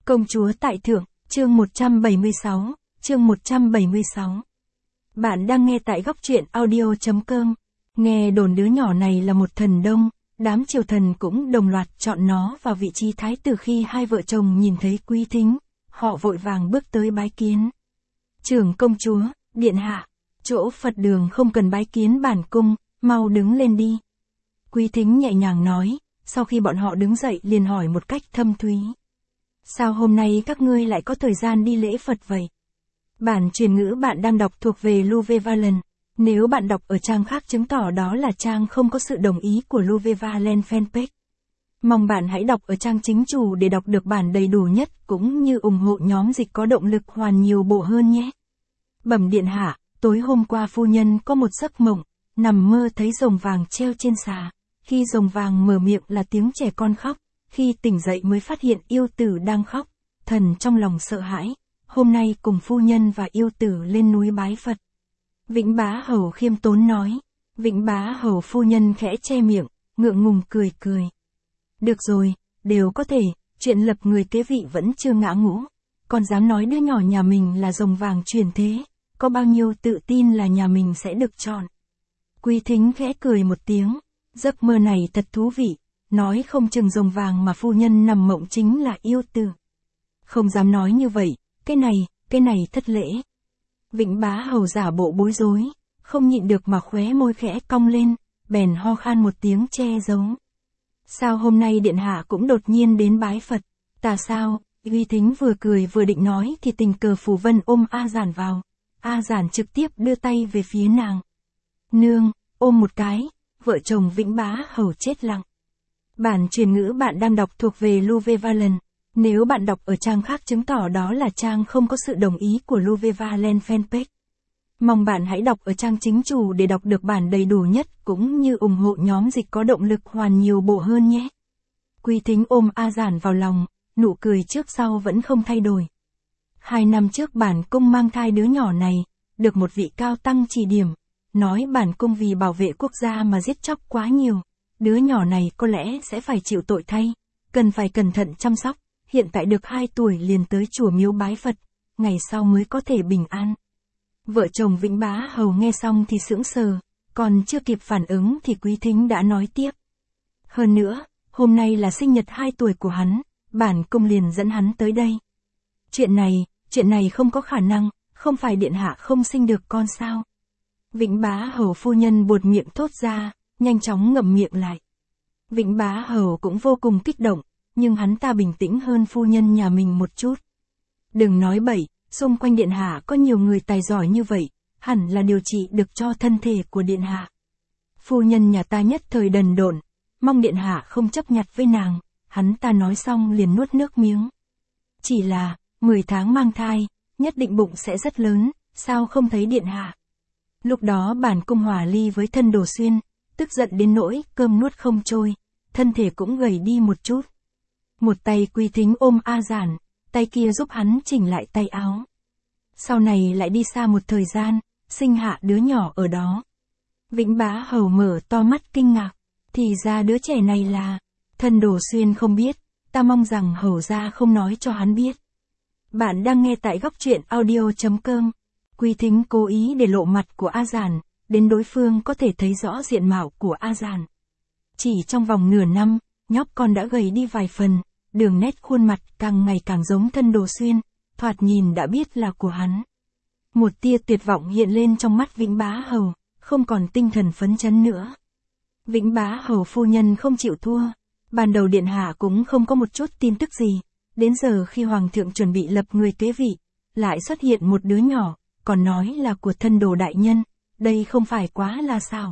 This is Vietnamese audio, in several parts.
Công chúa tại thượng, chương 176, chương 176. Bạn đang nghe tại góc truyện audio.com. Nghe đồn đứa nhỏ này là một thần đông, đám triều thần cũng đồng loạt chọn nó vào vị trí thái tử. Khi hai vợ chồng nhìn thấy Quý Thính, họ vội vàng bước tới bái kiến. Trưởng công chúa, điện hạ, chỗ Phật đường không cần bái kiến bản cung, mau đứng lên đi. Quý Thính nhẹ nhàng nói, sau khi bọn họ đứng dậy liền hỏi một cách thâm thúy. Sao hôm nay các ngươi lại có thời gian đi lễ Phật vậy? Bản truyền ngữ bạn đang đọc thuộc về Louve Valen. Nếu bạn đọc ở trang khác chứng tỏ đó là trang không có sự đồng ý của Louve Valen fanpage. Mong bạn hãy đọc ở trang chính chủ để đọc được bản đầy đủ nhất cũng như ủng hộ nhóm dịch có động lực hoàn nhiều bộ hơn nhé. Bẩm điện hạ, tối hôm qua phu nhân có một giấc mộng, nằm mơ thấy rồng vàng treo trên xà. Khi rồng vàng mở miệng là tiếng trẻ con khóc, khi tỉnh dậy mới phát hiện yêu tử đang khóc, thần trong lòng sợ hãi, hôm nay cùng phu nhân và yêu tử lên núi bái Phật. Vĩnh Bá Hầu khiêm tốn nói, Vĩnh Bá Hầu phu nhân khẽ che miệng, ngượng ngùng cười cười. Được rồi, đều có thể, chuyện lập người kế vị vẫn chưa ngã ngũ, còn dám nói đứa nhỏ nhà mình là rồng vàng truyền thế, có bao nhiêu tự tin là nhà mình sẽ được chọn. Quý Thính khẽ cười một tiếng, giấc mơ này thật thú vị, nói không chừng rồng vàng mà phu nhân nằm mộng chính là yêu tử. Không dám nói như vậy, cái này thất lễ. Vĩnh Bá Hầu giả bộ bối rối, không nhịn được mà khóe môi khẽ cong lên, bèn ho khan một tiếng che giấu. Sao hôm nay điện hạ cũng đột nhiên đến bái Phật, ta sao? Quý Thính vừa cười vừa định nói thì tình cờ Phù Vân ôm A Giản vào. A Giản trực tiếp đưa tay về phía nàng. Nương, ôm một cái, vợ chồng Vĩnh Bá Hầu chết lặng. Bản truyền ngữ bạn đang đọc thuộc về Louve Valen. Nếu bạn đọc ở trang khác chứng tỏ đó là trang không có sự đồng ý của Louve Valen fanpage. Mong bạn hãy đọc ở trang chính chủ để đọc được bản đầy đủ nhất cũng như ủng hộ nhóm dịch có động lực hoàn nhiều bộ hơn nhé. Quý Thính ôm A Giản vào lòng, nụ cười trước sau vẫn không thay đổi. 2 năm trước bản cung mang thai đứa nhỏ này, được một vị cao tăng chỉ điểm, nói bản cung vì bảo vệ quốc gia mà giết chóc quá nhiều. Đứa nhỏ này có lẽ sẽ phải chịu tội thay, cần phải cẩn thận chăm sóc, hiện tại được 2 tuổi liền tới chùa miếu bái Phật, ngày sau mới có thể bình an. Vợ chồng Vĩnh Bá Hầu nghe xong thì sững sờ, còn chưa kịp phản ứng thì Quý Thính đã nói tiếp. Hơn nữa, hôm nay là sinh nhật 2 tuổi của hắn, bản cung liền dẫn hắn tới đây. Chuyện này không có khả năng, không phải điện hạ không sinh được con sao? Vĩnh Bá Hầu phu nhân buột miệng thốt ra, nhanh chóng ngậm miệng lại. Vĩnh Bá Hầu cũng vô cùng kích động, nhưng hắn ta bình tĩnh hơn phu nhân nhà mình một chút. Đừng nói bậy, xung quanh điện hạ có nhiều người tài giỏi như vậy, hẳn là điều trị được cho thân thể của điện hạ. Phu nhân nhà ta nhất thời đần độn, mong điện hạ không chấp nhặt với nàng, hắn ta nói xong liền nuốt nước miếng. Chỉ là, 10 tháng mang thai, nhất định bụng sẽ rất lớn, sao không thấy điện hạ? Lúc đó bản cung hòa ly với thân Đồ Xuyên, tức giận đến nỗi cơm nuốt không trôi, thân thể cũng gầy đi một chút. Một tay Quý Thính ôm A Giản, tay kia giúp hắn chỉnh lại tay áo. Sau này lại đi xa một thời gian, sinh hạ đứa nhỏ ở đó. Vĩnh Bá Hầu mở to mắt kinh ngạc, thì ra đứa trẻ này là thân Đồ Xuyên không biết, ta mong rằng hầu gia không nói cho hắn biết. Bạn đang nghe tại góc truyện audio.com. Quý Thính cố ý để lộ mặt của A Giản, đến đối phương có thể thấy rõ diện mạo của A Giản. Chỉ trong vòng nửa năm, nhóc con đã gầy đi vài phần, đường nét khuôn mặt càng ngày càng giống thân Đồ Xuyên, thoạt nhìn đã biết là của hắn. Một tia tuyệt vọng hiện lên trong mắt Vĩnh Bá Hầu, không còn tinh thần phấn chấn nữa. Vĩnh Bá Hầu phu nhân không chịu thua, ban đầu điện hạ cũng không có một chút tin tức gì, đến giờ khi hoàng thượng chuẩn bị lập người kế vị, lại xuất hiện một đứa nhỏ, còn nói là của thân Đồ đại nhân, đây không phải quá là sao?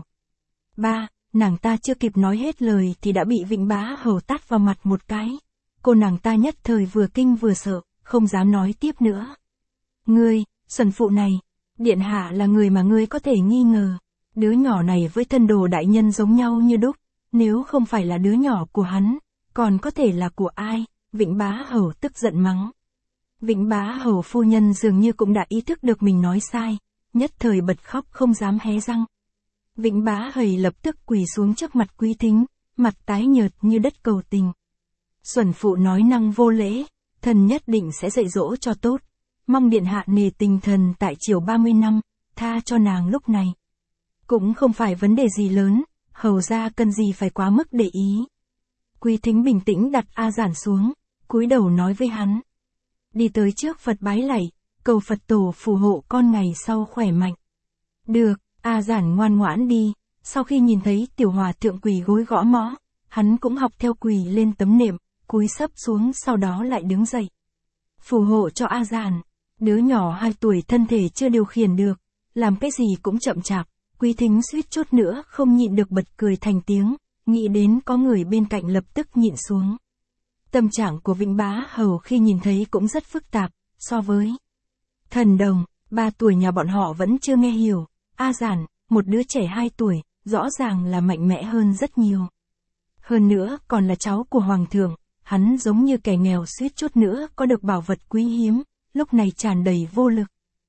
Nàng ta chưa kịp nói hết lời thì đã bị Vĩnh Bá Hầu tát vào mặt một cái. Cô nàng ta nhất thời vừa kinh vừa sợ, không dám nói tiếp nữa. Ngươi, xuẩn phụ này, điện hạ là người mà ngươi có thể nghi ngờ. Đứa nhỏ này với thân Đồ đại nhân giống nhau như đúc, nếu không phải là đứa nhỏ của hắn, còn có thể là của ai? Vĩnh Bá Hầu tức giận mắng. Vĩnh Bá Hầu phu nhân dường như cũng đã ý thức được mình nói sai, nhất thời bật khóc không dám hé răng. Vĩnh Bá Hầu lập tức quỳ xuống trước mặt Quý Thính, mặt tái nhợt như đất cầu tình. Xuẩn phụ nói năng vô lễ, Thần nhất định sẽ dạy dỗ cho tốt. Mong điện hạ nề tình thần tại triều 30 năm, tha cho nàng lúc này. Cũng không phải vấn đề gì lớn, hầu ra cần gì phải quá mức để ý. Quý Thính bình tĩnh đặt A Giản xuống, cúi đầu nói với hắn. Đi tới trước Phật bái lạy, cầu Phật tổ phù hộ con ngày sau khỏe mạnh. Được, A Giản ngoan ngoãn đi, sau khi nhìn thấy tiểu hòa thượng quỳ gối gõ mõ, hắn cũng học theo quỳ lên tấm nệm, cúi sấp xuống sau đó lại đứng dậy. Phù hộ cho A Giản, đứa nhỏ 2 tuổi thân thể chưa điều khiển được, làm cái gì cũng chậm chạp, Quý Thính suýt chút nữa không nhịn được bật cười thành tiếng, nghĩ đến có người bên cạnh lập tức nhịn xuống. Tâm trạng của Vĩnh Bá Hầu khi nhìn thấy cũng rất phức tạp, so với Thần Đồng, 3 tuổi nhà bọn họ vẫn chưa nghe hiểu, A Giản, một đứa trẻ 2 tuổi, rõ ràng là mạnh mẽ hơn rất nhiều. Hơn nữa còn là cháu của Hoàng thượng, hắn giống như kẻ nghèo suýt chút nữa có được bảo vật quý hiếm, lúc này tràn đầy vô lực.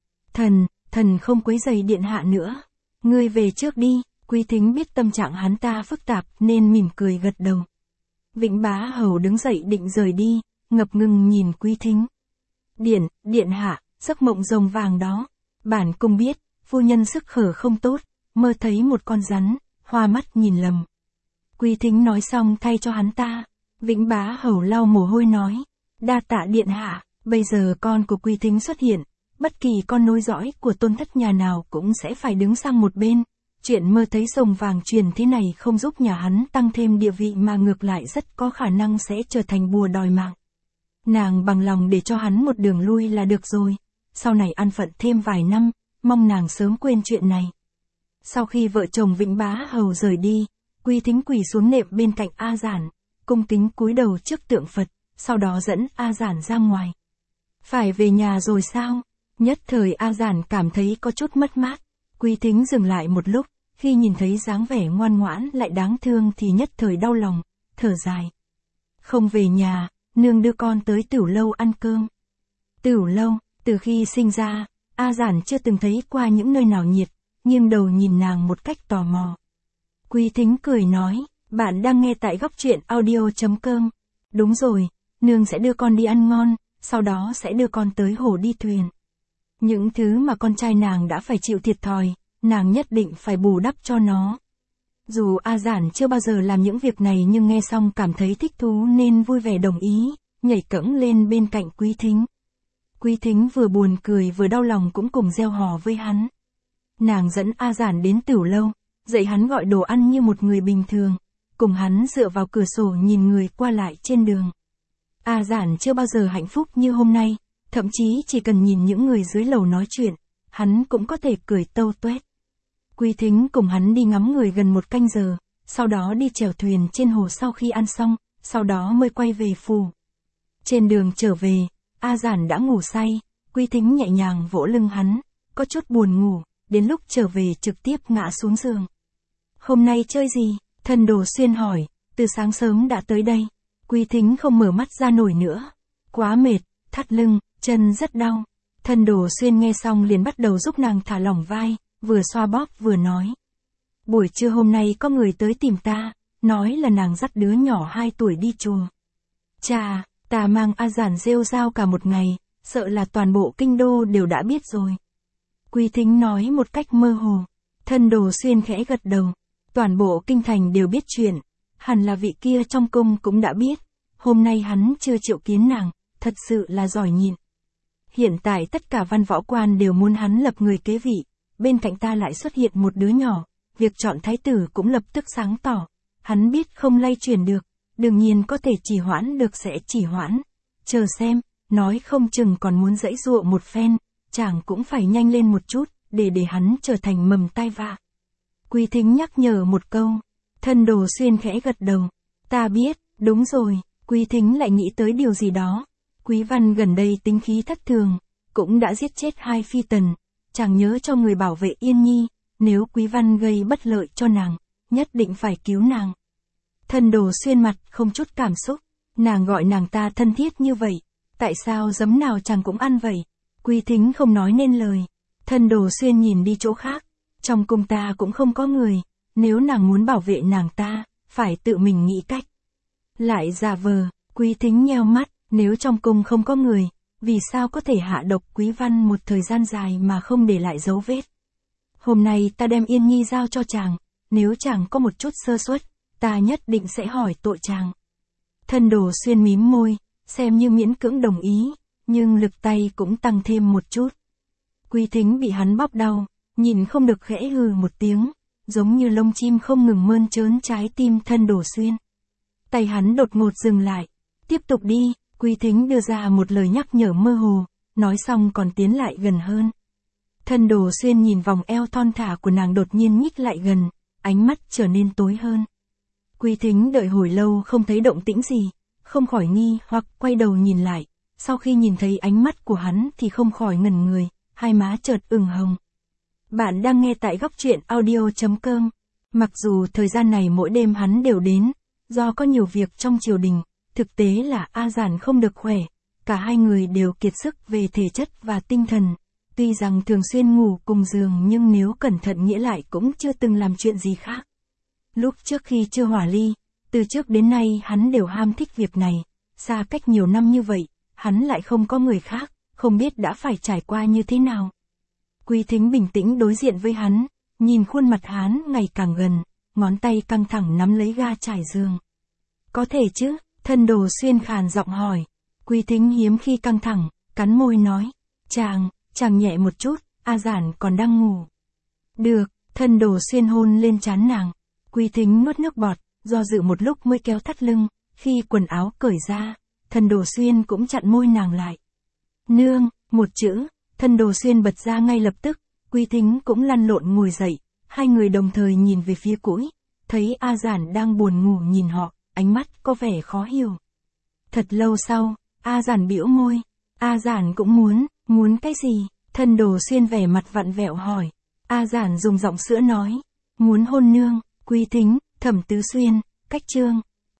Thần không quấy rầy điện hạ nữa. Ngươi về trước đi, Quý Thính biết tâm trạng hắn ta phức tạp nên mỉm cười gật đầu. Vĩnh Bá Hầu đứng dậy định rời đi, ngập ngừng nhìn Quý Thính. Điện hạ, giấc mộng rồng vàng đó. Bản cung biết, phu nhân sức khở không tốt, mơ thấy một con rắn, hoa mắt nhìn lầm. Quý Thính nói xong thay cho hắn ta. Vĩnh Bá Hầu lau mồ hôi nói. Đa tạ điện hạ, bây giờ con của Quý Thính xuất hiện. Bất kỳ con nối dõi của tôn thất nhà nào cũng sẽ phải đứng sang một bên. Chuyện mơ thấy rồng vàng truyền thế này không giúp nhà hắn tăng thêm địa vị mà ngược lại rất có khả năng sẽ trở thành bùa đòi mạng. Nàng bằng lòng để cho hắn một đường lui là được rồi. Sau này an phận thêm vài năm, mong nàng sớm quên chuyện này. Sau khi vợ chồng Vĩnh Bá Hầu rời đi, Quý Thính quỳ xuống nệm bên cạnh A Giản, cung kính cúi đầu trước tượng Phật, sau đó dẫn A Giản ra ngoài. Phải về nhà rồi sao? Nhất thời A Giản cảm thấy có chút mất mát. Quý Thính dừng lại một lúc, khi nhìn thấy dáng vẻ ngoan ngoãn lại đáng thương thì nhất thời đau lòng, thở dài. Không về nhà, nương đưa con tới Tửu Lâu ăn cơm. Tửu Lâu, từ khi sinh ra, A Giản chưa từng thấy qua những nơi nào nhiệt, nghiêng đầu nhìn nàng một cách tò mò. Quý Thính cười nói, bạn đang nghe tại góc truyện audio.com. Đúng rồi, nương sẽ đưa con đi ăn ngon, sau đó sẽ đưa con tới hồ đi thuyền. Những thứ mà con trai nàng đã phải chịu thiệt thòi, nàng nhất định phải bù đắp cho nó. Dù A Giản chưa bao giờ làm những việc này nhưng nghe xong cảm thấy thích thú nên vui vẻ đồng ý, nhảy cẫng lên bên cạnh Quý Thính. Quý Thính vừa buồn cười vừa đau lòng cũng cùng reo hò với hắn. Nàng dẫn A Giản đến Tửu Lâu, dạy hắn gọi đồ ăn như một người bình thường, cùng hắn dựa vào cửa sổ nhìn người qua lại trên đường. A Giản chưa bao giờ hạnh phúc như hôm nay, thậm chí chỉ cần nhìn những người dưới lầu nói chuyện, hắn cũng có thể cười tâu tuét. Quý Thính cùng hắn đi ngắm người gần 1 canh giờ, sau đó đi chèo thuyền trên hồ sau khi ăn xong, sau đó mới quay về phủ. Trên đường trở về, A Giản đã ngủ say, Quý Thính nhẹ nhàng vỗ lưng hắn, có chút buồn ngủ, đến lúc trở về trực tiếp ngã xuống giường. Hôm nay chơi gì? Thần Đồ Xuyên hỏi, từ sáng sớm đã tới đây. Quý Thính không mở mắt ra nổi nữa. Quá mệt, thắt lưng, chân rất đau. Thần Đồ Xuyên nghe xong liền bắt đầu giúp nàng thả lỏng vai, vừa xoa bóp vừa nói. Buổi trưa hôm nay có người tới tìm ta, nói là nàng dắt đứa nhỏ 2 tuổi đi chùa. Chà, ta mang A Giản rêu rao cả một ngày, sợ là toàn bộ kinh đô đều đã biết rồi. Quý Thính nói một cách mơ hồ. Thần Đồ Xuyên khẽ gật đầu. Toàn bộ kinh thành đều biết chuyện, hẳn là vị kia trong cung cũng đã biết. Hôm nay hắn chưa triệu kiến nàng, thật sự là giỏi nhịn. Hiện tại tất cả văn võ quan đều muốn hắn lập người kế vị, bên cạnh ta lại xuất hiện một đứa nhỏ, việc chọn thái tử cũng lập tức sáng tỏ. Hắn biết không lay chuyển được, đương nhiên có thể trì hoãn được sẽ trì hoãn. Chờ xem, nói không chừng còn muốn giãy giụa một phen, chàng cũng phải nhanh lên một chút, để hắn trở thành mầm tai vạ. Quý Thính nhắc nhở một câu. Thần Đồ Xuyên khẽ gật đầu. Ta biết, đúng rồi. Quý Thính lại nghĩ tới điều gì đó. Quý Văn gần đây tính khí thất thường, cũng đã giết chết 2 phi tần. Chàng nhớ cho người bảo vệ Yên Nhi, nếu Quý Văn gây bất lợi cho nàng, nhất định phải cứu nàng. Thần Đồ Xuyên mặt không chút cảm xúc. Nàng gọi nàng ta thân thiết như vậy, tại sao giấm nào chàng cũng ăn vậy? Quý Thính không nói nên lời. Thần Đồ Xuyên nhìn đi chỗ khác. Trong cung ta cũng không có người, nếu nàng muốn bảo vệ nàng ta, phải tự mình nghĩ cách. Lại giả vờ, Quý Thính nheo mắt, Nếu trong cung không có người, vì sao có thể hạ độc Quý Văn một thời gian dài mà không để lại dấu vết? Hôm nay ta đem Yên Nhi giao cho chàng, nếu chàng có một chút sơ suất, ta nhất định sẽ hỏi tội chàng. Thân Đồ Xuyên mím môi, xem như miễn cưỡng đồng ý, nhưng lực tay cũng tăng thêm một chút. Quý Thính bị hắn bóp đau, nhìn không được khẽ hừ một tiếng, giống như lông chim không ngừng mơn trớn trái tim Thân Đồ Xuyên. Tay hắn đột ngột dừng lại. Tiếp tục đi, Quý Thính đưa ra một lời nhắc nhở mơ hồ, nói xong còn tiến lại gần hơn. Thân Đồ Xuyên nhìn vòng eo thon thả của nàng đột nhiên nhích lại gần, ánh mắt trở nên tối hơn. Quý Thính đợi hồi lâu không thấy động tĩnh gì, không khỏi nghi hoặc quay đầu nhìn lại, sau khi nhìn thấy ánh mắt của hắn thì không khỏi ngẩn người, hai má chợt ửng hồng. Bạn đang nghe tại góc truyện audio.com. Mặc dù thời gian này mỗi đêm hắn đều đến, do có nhiều việc trong triều đình, thực tế là A Giản không được khỏe, cả hai người đều kiệt sức về thể chất và tinh thần. Tuy rằng thường xuyên ngủ cùng giường nhưng nếu cẩn thận nghĩa lại cũng chưa từng làm chuyện gì khác. Lúc trước khi chưa hỏa ly, từ trước đến nay hắn đều ham thích việc này, xa cách nhiều năm như vậy, hắn lại không có người khác, không biết đã phải trải qua như thế nào. Quý Thính bình tĩnh đối diện với hắn, nhìn khuôn mặt hắn ngày càng gần, ngón tay căng thẳng nắm lấy ga trải giường. Có thể chứ? Thân Đồ Xuyên khàn giọng hỏi. Quý Thính hiếm khi căng thẳng, cắn môi nói. Chàng nhẹ một chút, A Giản còn đang ngủ. Được, Thân Đồ Xuyên hôn lên trán nàng. Quý Thính nuốt nước bọt, do dự một lúc mới kéo thắt lưng, khi quần áo cởi ra, Thân Đồ Xuyên cũng chặn môi nàng lại. Nương, một chữ, Thân Đồ Xuyên bật ra ngay lập tức, Quý Thính cũng lăn lộn ngồi dậy, hai người đồng thời nhìn về phía cũi, thấy A Giản đang buồn ngủ nhìn họ, ánh mắt có vẻ khó hiểu. Thật lâu sau, A Giản bĩu môi, A Giản cũng muốn cái gì? Thân Đồ Xuyên vẻ mặt vặn vẹo hỏi. A Giản dùng giọng sữa nói, muốn hôn nương. Quý Thính, Thẩm Tứ Xuyên, cách chương.